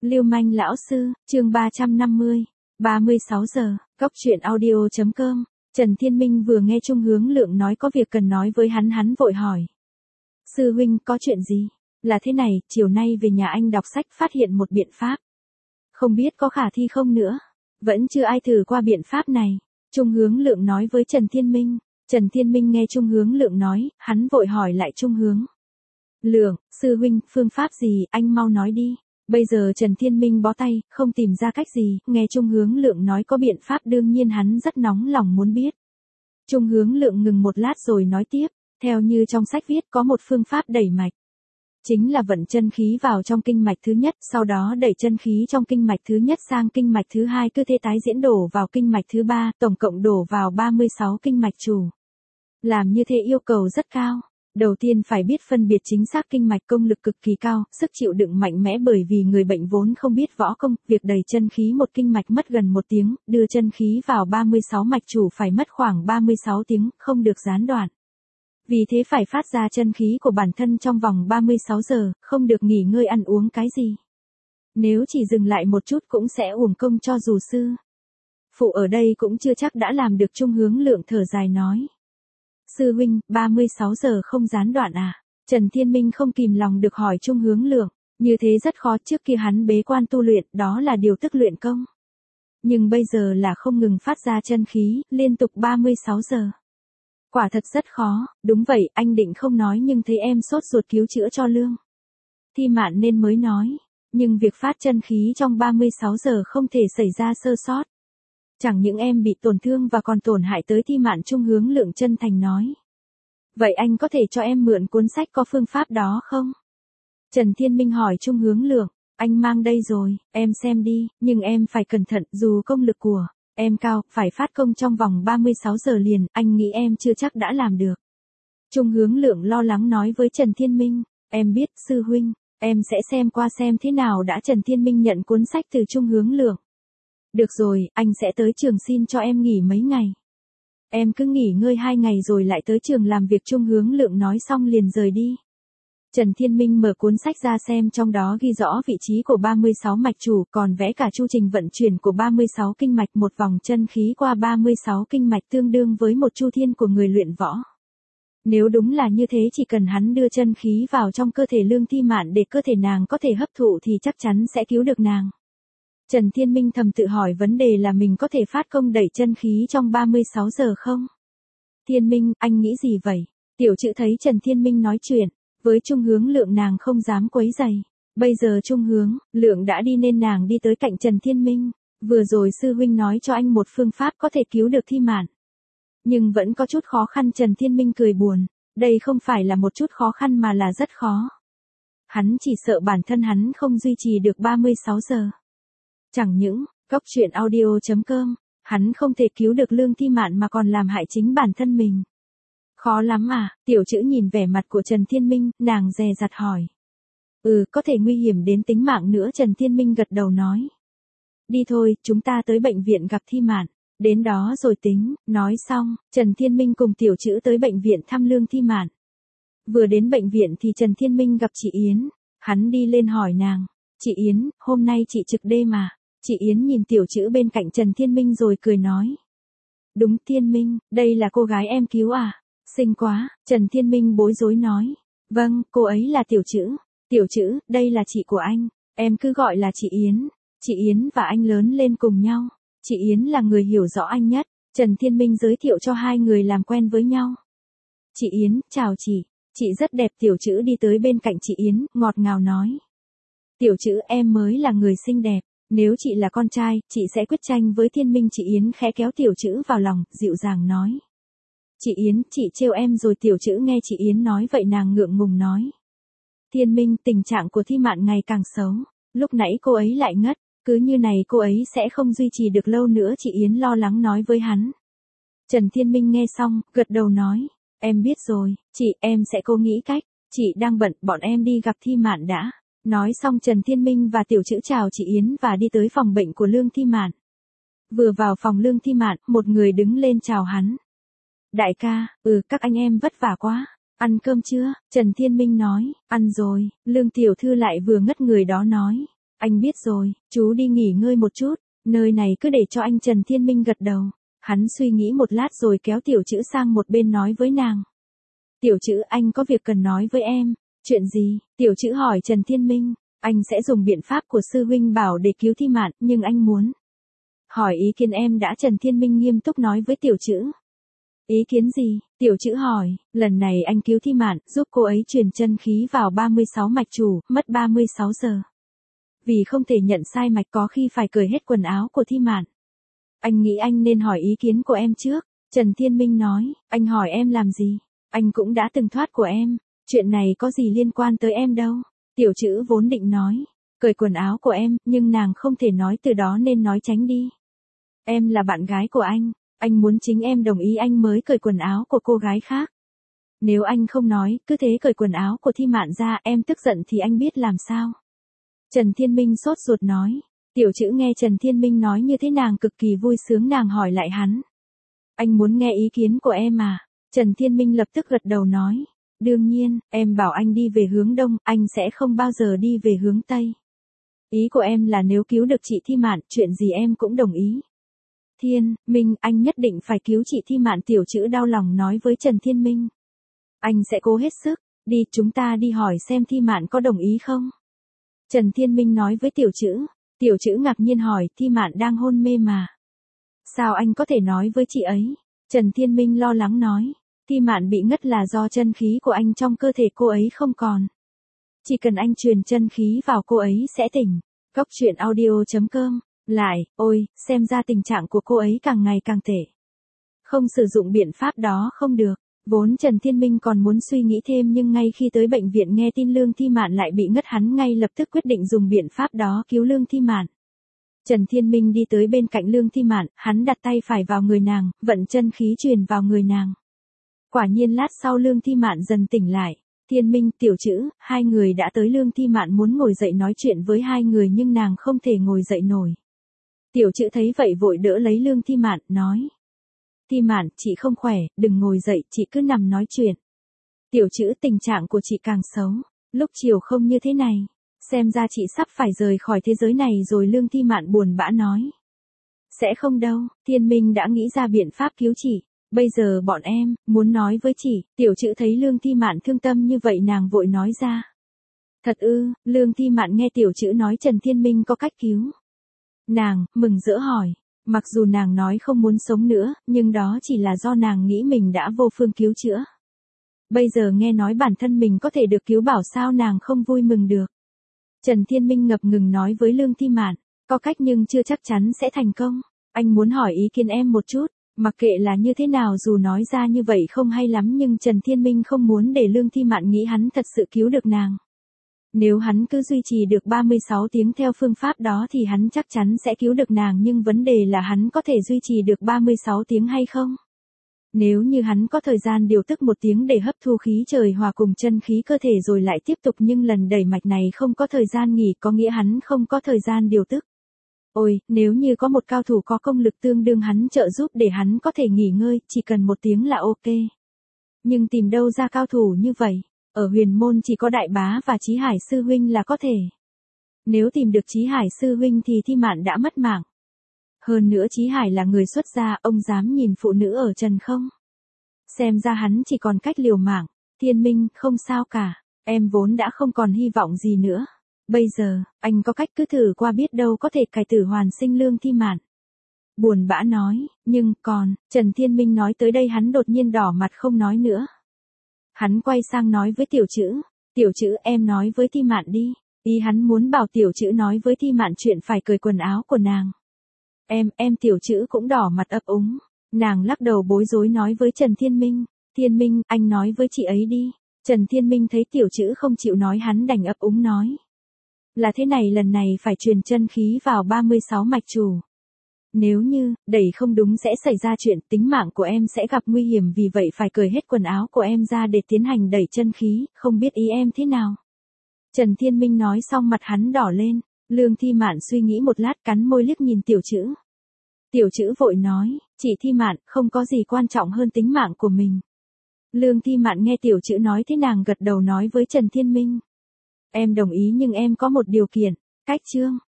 Lưu manh lão sư, chương 350, 36 giờ, Cóc truyện audio.com. Trần Thiên Minh vừa nghe Trung Hướng Lượng nói có việc cần nói với hắn vội hỏi. Sư huynh, có chuyện gì? Là thế này, chiều nay về nhà anh đọc sách phát hiện một biện pháp. Không biết có khả thi không nữa. Vẫn chưa ai thử qua biện pháp này. Trung Hướng Lượng nói với Trần Thiên Minh. Trần Thiên Minh nghe Trung Hướng Lượng nói, hắn vội hỏi lại Trung Hướng Lượng, sư huynh, phương pháp gì, anh mau nói đi. Bây giờ Trần Thiên Minh bó tay, không tìm ra cách gì, nghe Trung Hướng Lượng nói có biện pháp đương nhiên hắn rất nóng lòng muốn biết. Trung Hướng Lượng ngừng một lát rồi nói tiếp, theo như trong sách viết có một phương pháp đẩy mạch. Chính là vận chân khí vào trong kinh mạch thứ nhất, sau đó đẩy chân khí trong kinh mạch thứ nhất sang kinh mạch thứ hai cứ thế tái diễn đổ vào kinh mạch thứ ba, tổng cộng đổ vào 36 kinh mạch chủ. Làm như thế yêu cầu rất cao. Đầu tiên phải biết phân biệt chính xác kinh mạch, công lực cực kỳ cao, sức chịu đựng mạnh mẽ bởi vì người bệnh vốn không biết võ công, việc đẩy chân khí một kinh mạch mất gần 1 tiếng, đưa chân khí vào 36 mạch chủ phải mất khoảng 36 tiếng, không được gián đoạn. Vì thế phải phát ra chân khí của bản thân trong vòng 36 giờ, không được nghỉ ngơi ăn uống cái gì. Nếu chỉ dừng lại một chút cũng sẽ uổng công cho dù sư phụ ở đây cũng chưa chắc đã làm được. Trung Hướng Lượng thở dài nói. Sư huynh, 36 giờ không gián đoạn à? Trần Thiên Minh không kìm lòng được hỏi Trung Hướng Lượng, như thế rất khó, trước kia hắn bế quan tu luyện, đó là điều tức luyện công. Nhưng bây giờ là không ngừng phát ra chân khí, liên tục 36 giờ. Quả thật rất khó, đúng vậy, anh định không nói nhưng thấy em sốt ruột cứu chữa cho Lương Thi Mạn nên mới nói, nhưng việc phát chân khí trong 36 giờ không thể xảy ra sơ sót. Chẳng những em bị tổn thương và còn tổn hại tới Thi Mạn. Trung Hướng Lượng chân thành nói. Vậy anh có thể cho em mượn cuốn sách có phương pháp đó không? Trần Thiên Minh hỏi Trung Hướng Lượng, anh mang đây rồi, em xem đi, nhưng em phải cẩn thận, dù công lực của em cao, phải phát công trong vòng 36 giờ liền, anh nghĩ em chưa chắc đã làm được. Trung Hướng Lượng lo lắng nói với Trần Thiên Minh, em biết, sư huynh, em sẽ xem qua xem thế nào đã. Trần Thiên Minh nhận cuốn sách từ Trung Hướng Lượng. Được rồi, anh sẽ tới trường xin cho em nghỉ mấy ngày. Em cứ nghỉ ngơi 2 ngày rồi lại tới trường làm việc. Trung Hướng Lượng nói xong liền rời đi. Trần Thiên Minh mở cuốn sách ra xem, trong đó ghi rõ vị trí của 36 mạch chủ, còn vẽ cả chu trình vận chuyển của 36 kinh mạch, một vòng chân khí qua 36 kinh mạch tương đương với một chu thiên của người luyện võ. Nếu đúng là như thế, chỉ cần hắn đưa chân khí vào trong cơ thể Lương Thi Mạn để cơ thể nàng có thể hấp thụ thì chắc chắn sẽ cứu được nàng. Trần Thiên Minh thầm tự hỏi vấn đề là mình có thể phát công đẩy chân khí trong 36 giờ không? Thiên Minh, anh nghĩ gì vậy? Tiểu Trữ thấy Trần Thiên Minh nói chuyện với Trung Hướng Lượng nàng không dám quấy rầy. Bây giờ Trung Hướng Lượng đã đi nên nàng đi tới cạnh Trần Thiên Minh. Vừa rồi sư huynh nói cho anh một phương pháp có thể cứu được Thi Mạn. Nhưng vẫn có chút khó khăn. Trần Thiên Minh cười buồn. Đây không phải là một chút khó khăn mà là rất khó. Hắn chỉ sợ bản thân hắn không duy trì được 36 giờ. Chẳng những, Cóc truyện audio.com, hắn không thể cứu được Lương Thi Mạn mà còn làm hại chính bản thân mình. Khó lắm à? Tiểu Trữ nhìn vẻ mặt của Trần Thiên Minh, nàng dè dặt hỏi. Có thể nguy hiểm đến tính mạng nữa. Trần Thiên Minh gật đầu nói. Đi thôi, chúng ta tới bệnh viện gặp Thi Mạn, đến đó rồi tính. Nói xong, Trần Thiên Minh cùng Tiểu Trữ tới bệnh viện thăm Lương Thi Mạn. Vừa đến bệnh viện thì Trần Thiên Minh gặp chị Yến, hắn đi lên hỏi nàng. Chị Yến, hôm nay chị trực đêm mà. Chị Yến nhìn Tiểu Trữ bên cạnh Trần Thiên Minh rồi cười nói. Đúng, Thiên Minh, đây là cô gái em cứu à? Xinh quá. Trần Thiên Minh bối rối nói. Vâng, cô ấy là Tiểu Trữ. Tiểu Trữ, đây là chị của anh, em cứ gọi là chị Yến. Chị Yến và anh lớn lên cùng nhau. Chị Yến là người hiểu rõ anh nhất. Trần Thiên Minh giới thiệu cho hai người làm quen với nhau. Chị Yến, chào chị rất đẹp. Tiểu Trữ đi tới bên cạnh chị Yến, ngọt ngào nói. Tiểu Trữ, em mới là người xinh đẹp. Nếu chị là con trai, chị sẽ quyết tranh với Thiên Minh. Chị Yến khẽ kéo Tiểu Trữ vào lòng, dịu dàng nói. Chị Yến, chị trêu em rồi. Tiểu Trữ nghe chị Yến nói vậy nàng ngượng ngùng nói. Thiên Minh, tình trạng của Thi Mạn ngày càng xấu. Lúc nãy cô ấy lại ngất, cứ như này cô ấy sẽ không duy trì được lâu nữa. Chị Yến lo lắng nói với hắn. Trần Thiên Minh nghe xong, gật đầu nói. Em biết rồi, chị, em sẽ cố nghĩ cách. Chị đang bận, bọn em đi gặp Thi Mạn đã. Nói xong Trần Thiên Minh và Tiểu Trữ chào chị Yến và đi tới phòng bệnh của Lương Thi Mạn. Vừa vào phòng Lương Thi Mạn, một người đứng lên chào hắn. Đại ca, các anh em vất vả quá. Ăn cơm chưa? Trần Thiên Minh nói. Ăn rồi. Lương tiểu thư lại vừa ngất người đó nói. Anh biết rồi, chú đi nghỉ ngơi một chút, nơi này cứ để cho anh. Trần Thiên Minh gật đầu. Hắn suy nghĩ một lát rồi kéo Tiểu Trữ sang một bên nói với nàng. Tiểu Trữ, anh có việc cần nói với em. Chuyện gì? Tiểu Trữ hỏi Trần Thiên Minh. Anh sẽ dùng biện pháp của sư huynh bảo để cứu Thi Mạn, nhưng anh muốn hỏi ý kiến em đã. Trần Thiên Minh nghiêm túc nói với Tiểu Trữ. Ý kiến gì? Tiểu Trữ hỏi. Lần này anh cứu Thi Mạn, giúp cô ấy truyền chân khí vào 36 mạch chủ, mất 36 giờ. Vì không thể nhận sai mạch có khi phải cởi hết quần áo của Thi Mạn. Anh nghĩ anh nên hỏi ý kiến của em trước. Trần Thiên Minh nói. Anh hỏi em làm gì? Anh cũng đã từng thoát của em. Chuyện này có gì liên quan tới em đâu. Tiểu Trữ vốn định nói. Cởi quần áo của em, nhưng nàng không thể nói từ đó nên nói tránh đi. Em là bạn gái của anh muốn chính em đồng ý anh mới cởi quần áo của cô gái khác. Nếu anh không nói, cứ thế cởi quần áo của Thi Mạn ra, em tức giận thì anh biết làm sao. Trần Thiên Minh sốt ruột nói. Tiểu Trữ nghe Trần Thiên Minh nói như thế nàng cực kỳ vui sướng, nàng hỏi lại hắn. Anh muốn nghe ý kiến của em à? Trần Thiên Minh lập tức gật đầu nói. Đương nhiên, em bảo anh đi về hướng đông, anh sẽ không bao giờ đi về hướng tây. Ý của em là nếu cứu được chị Thi Mạn, chuyện gì em cũng đồng ý. Thiên Minh, anh nhất định phải cứu chị Thi Mạn. Tiểu Trữ đau lòng nói với Trần Thiên Minh. Anh sẽ cố hết sức, đi chúng ta đi hỏi xem Thi Mạn có đồng ý không. Trần Thiên Minh nói với Tiểu Trữ. Tiểu Trữ ngạc nhiên hỏi, Thi Mạn đang hôn mê mà. Sao anh có thể nói với chị ấy? Trần Thiên Minh lo lắng nói. Thi Mạn bị ngất là do chân khí của anh trong cơ thể cô ấy không còn. Chỉ cần anh truyền chân khí vào cô ấy sẽ tỉnh. Góc truyện audio.com. Lại, ôi, xem ra tình trạng của cô ấy càng ngày càng tệ. Không sử dụng biện pháp đó không được. Vốn Trần Thiên Minh còn muốn suy nghĩ thêm nhưng ngay khi tới bệnh viện nghe tin Lương Thi Mạn lại bị ngất, hắn ngay lập tức quyết định dùng biện pháp đó cứu Lương Thi Mạn. Trần Thiên Minh đi tới bên cạnh Lương Thi Mạn, hắn đặt tay phải vào người nàng, vận chân khí truyền vào người nàng. Quả nhiên lát sau Lương Thi Mạn dần tỉnh lại. Thiên Minh, Tiểu Trữ, hai người đã tới. Lương Thi Mạn muốn ngồi dậy nói chuyện với hai người nhưng nàng không thể ngồi dậy nổi. Tiểu Trữ thấy vậy vội đỡ lấy Lương Thi Mạn, nói. Thi Mạn, chị không khỏe, đừng ngồi dậy, chị cứ nằm nói chuyện. Tiểu Trữ, tình trạng của chị càng xấu, lúc chiều không như thế này. Xem ra chị sắp phải rời khỏi thế giới này rồi. Lương Thi Mạn buồn bã nói. Sẽ không đâu, Thiên Minh đã nghĩ ra biện pháp cứu chị. Bây giờ bọn em muốn nói với chị. Tiểu Trữ thấy Lương Thi Mạn thương tâm như vậy nàng vội nói ra. Thật ư? Lương Thi Mạn nghe Tiểu Trữ nói Trần Thiên Minh có cách cứu nàng, mừng rỡ hỏi. Mặc dù nàng nói không muốn sống nữa, nhưng đó chỉ là do nàng nghĩ mình đã vô phương cứu chữa. Bây giờ nghe nói bản thân mình có thể được cứu, bảo sao nàng không vui mừng được. Trần Thiên Minh ngập ngừng nói với Lương Thi Mạn. Có cách nhưng chưa chắc chắn sẽ thành công. Anh muốn hỏi ý kiến em một chút. Mặc kệ là như thế nào, dù nói ra như vậy không hay lắm nhưng Trần Thiên Minh không muốn để Lương Thi Mạn nghĩ hắn thật sự cứu được nàng. Nếu hắn cứ duy trì được 36 tiếng theo phương pháp đó thì hắn chắc chắn sẽ cứu được nàng, nhưng vấn đề là hắn có thể duy trì được 36 tiếng hay không? Nếu như hắn có thời gian điều tức 1 tiếng để hấp thu khí trời hòa cùng chân khí cơ thể rồi lại tiếp tục, nhưng lần đẩy mạch này không có thời gian nghỉ, có nghĩa hắn không có thời gian điều tức. Ôi, nếu như có một cao thủ có công lực tương đương hắn trợ giúp để hắn có thể nghỉ ngơi, chỉ cần 1 tiếng là ok. Nhưng tìm đâu ra cao thủ như vậy? Ở huyền môn chỉ có Đại Bá và Chí Hải sư huynh là có thể. Nếu tìm được Chí Hải sư huynh thì Thi Mạn đã mất mạng. Hơn nữa Chí Hải là người xuất gia, ông dám nhìn phụ nữ ở trần không? Xem ra hắn chỉ còn cách liều mạng. Thiên Minh, không sao cả, em vốn đã không còn hy vọng gì nữa. Bây giờ, anh có cách, cứ thử qua biết đâu có thể cải tử hoàn sinh. Lương Thi Mạn buồn bã nói. Nhưng còn, Trần Thiên Minh nói tới đây hắn đột nhiên đỏ mặt không nói nữa. Hắn quay sang nói với Tiểu Trữ. Tiểu Trữ, em nói với Thi Mạn đi. Ý hắn muốn bảo Tiểu Trữ nói với Thi Mạn chuyện phải cởi quần áo của nàng. Em Tiểu Trữ cũng đỏ mặt ấp úng. Nàng lắc đầu bối rối nói với Trần Thiên Minh. Thiên Minh, anh nói với chị ấy đi. Trần Thiên Minh thấy Tiểu Trữ không chịu nói hắn đành ấp úng nói. Là thế này, lần này phải truyền chân khí vào 36 mạch chủ. Nếu như, đẩy không đúng sẽ xảy ra chuyện, tính mạng của em sẽ gặp nguy hiểm, vì vậy phải cởi hết quần áo của em ra để tiến hành đẩy chân khí, không biết ý em thế nào. Trần Thiên Minh nói xong mặt hắn đỏ lên. Lương Thi Mạn suy nghĩ một lát cắn môi liếc nhìn Tiểu Trữ. Tiểu Trữ vội nói, chị Thi Mạn, không có gì quan trọng hơn tính mạng của mình. Lương Thi Mạn nghe Tiểu Trữ nói thế nàng gật đầu nói với Trần Thiên Minh. Em đồng ý nhưng em có một điều kiện. Cách chương